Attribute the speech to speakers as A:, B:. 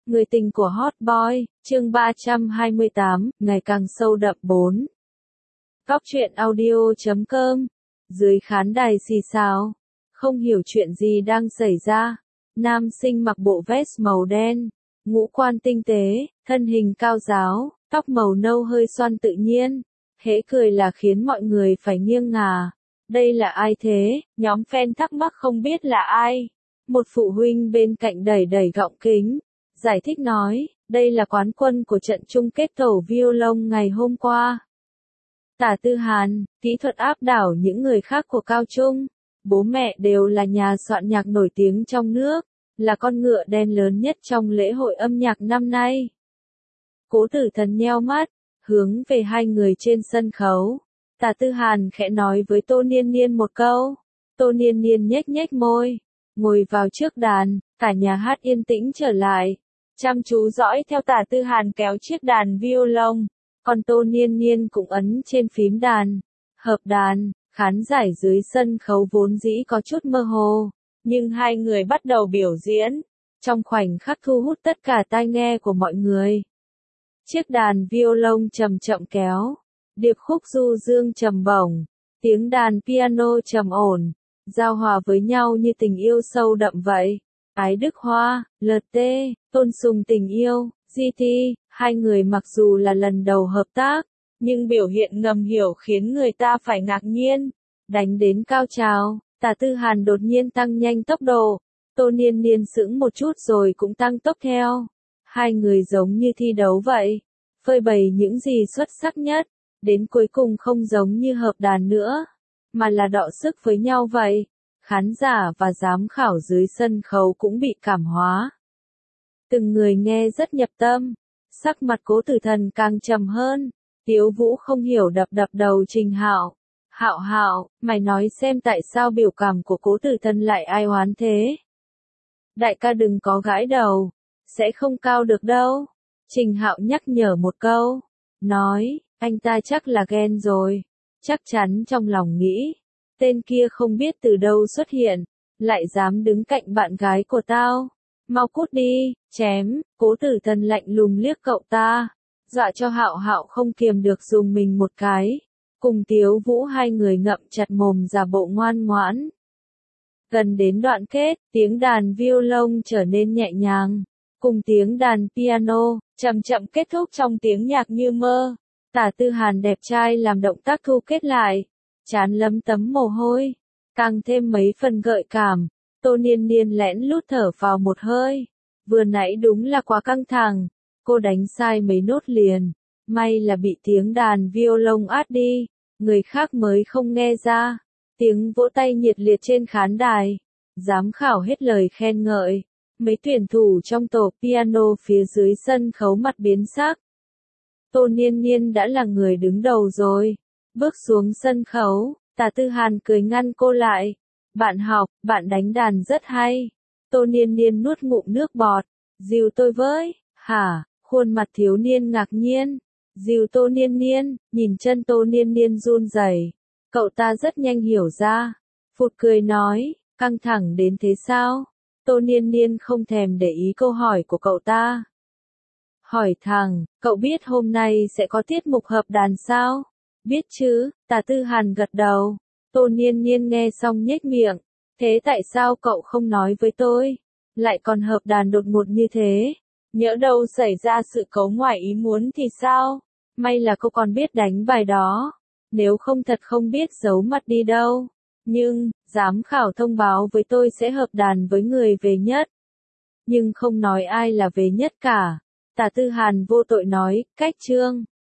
A: Người tình của Hot Boy, chương 328, ngày càng sâu đậm 4. Góc truyện audio.com. Dưới khán đài xì xào, không hiểu chuyện gì đang xảy ra. Nam sinh mặc bộ vest màu đen, ngũ quan tinh tế, thân hình cao ráo, tóc màu nâu hơi xoăn tự nhiên. Hễ cười là khiến mọi người phải nghiêng ngả. Đây là ai thế? Nhóm fan thắc mắc không biết là ai. Một phụ huynh bên cạnh đẩy gọng kính, giải thích nói, đây là quán quân của trận chung kết thầu violon ngày hôm qua. Tả Tư Hàn, kỹ thuật áp đảo những người khác của Cao Trung. Bố mẹ đều là nhà soạn nhạc nổi tiếng trong nước, là con ngựa đen lớn nhất trong lễ hội âm nhạc năm nay. Cố Tử Thần nheo mắt, hướng về hai người trên sân khấu. Tả Tư Hàn khẽ nói với Tô Niên Niên một câu. Tô Niên Niên nhếch môi, ngồi vào trước đàn, cả nhà hát yên tĩnh trở lại. Chăm chú dõi theo Tả Tư Hàn kéo chiếc đàn violon, còn Tô Niên Niên cũng ấn trên phím đàn. Hợp đàn, khán giả dưới sân khấu vốn dĩ có chút mơ hồ, nhưng hai người bắt đầu biểu diễn, trong khoảnh khắc thu hút tất cả tai nghe của mọi người. Chiếc đàn violon chậm chậm kéo, điệp khúc du dương trầm bổng, tiếng đàn piano trầm ổn, giao hòa với nhau như tình yêu sâu đậm vậy. Ái Đức Hoa, LT, Tôn Sùng Tình Yêu, GT, hai người mặc dù là lần đầu hợp tác, nhưng biểu hiện ngầm hiểu khiến người ta phải ngạc nhiên. Đánh đến cao trào, Tả Tư Hàn đột nhiên tăng nhanh tốc độ, Tô Niên Niên sững một chút rồi cũng tăng tốc theo. Hai người giống như thi đấu vậy, phơi bày những gì xuất sắc nhất, đến cuối cùng không giống như hợp đàn nữa, mà là đọ sức với nhau vậy. Khán giả và giám khảo dưới sân khấu cũng bị cảm hóa. Từng người nghe rất nhập tâm, sắc mặt Cố Tử Thần càng trầm hơn. Tiếu Vũ không hiểu đập đầu Trình Hạo. Hạo, mày nói xem tại sao biểu cảm của Cố Tử Thần lại ai oán thế? Đại ca đừng có gãi đầu, sẽ không cao được đâu. Trình Hạo nhắc nhở một câu, nói, anh ta chắc là ghen rồi, chắc chắn trong lòng nghĩ. Tên kia không biết từ đâu xuất hiện, lại dám đứng cạnh bạn gái của tao. Mau cút đi, chém. Cố Tử Thần lạnh lùng liếc cậu ta, dọa cho Hạo không kiềm được dùng mình một cái. Cùng Tiếu Vũ hai người ngậm chặt mồm giả bộ ngoan ngoãn. Gần đến đoạn kết, tiếng đàn violon trở nên nhẹ nhàng, cùng tiếng đàn piano chậm chậm kết thúc trong tiếng nhạc như mơ. Tả Tư Hàn đẹp trai làm động tác thu kết lại, trán lấm tấm mồ hôi, càng thêm mấy phần gợi cảm. Tô Niên Niên lén lút thở vào một hơi, vừa nãy đúng là quá căng thẳng, cô đánh sai mấy nốt liền, may là bị tiếng đàn violon át đi, người khác mới không nghe ra. Tiếng vỗ tay nhiệt liệt trên khán đài, giám khảo hết lời khen ngợi, mấy tuyển thủ trong tổ piano phía dưới sân khấu mặt biến sắc. Tô Niên Niên đã là người đứng đầu rồi, bước xuống sân khấu, Tả Tư Hàn cười ngăn cô lại. Bạn học, bạn đánh đàn rất hay. Tô Niên Niên nuốt ngụm nước bọt, dìu tôi với. Hả? Khuôn mặt thiếu niên ngạc nhiên. Dìu Tô Niên Niên, nhìn chân Tô Niên Niên run rẩy. Cậu ta rất nhanh hiểu ra, phụt cười nói, căng thẳng đến thế sao? Tô Niên Niên không thèm để ý câu hỏi của cậu ta. Hỏi thẳng, cậu biết hôm nay sẽ có tiết mục hợp đàn sao? Biết chứ, Tả Tư Hàn gật đầu. Tô Niên Niên nghe xong nhếch miệng, thế tại sao cậu không nói với tôi? Lại còn hợp đàn đột ngột như thế? Nhỡ đâu xảy ra sự cố ngoài ý muốn thì sao? May là cô còn biết đánh bài đó. Nếu không thật không biết giấu mặt đi đâu. Nhưng, giám khảo thông báo với tôi sẽ hợp đàn với người về nhất. Nhưng không nói ai là về nhất cả. Tả Tư Hàn vô tội nói, cách chương.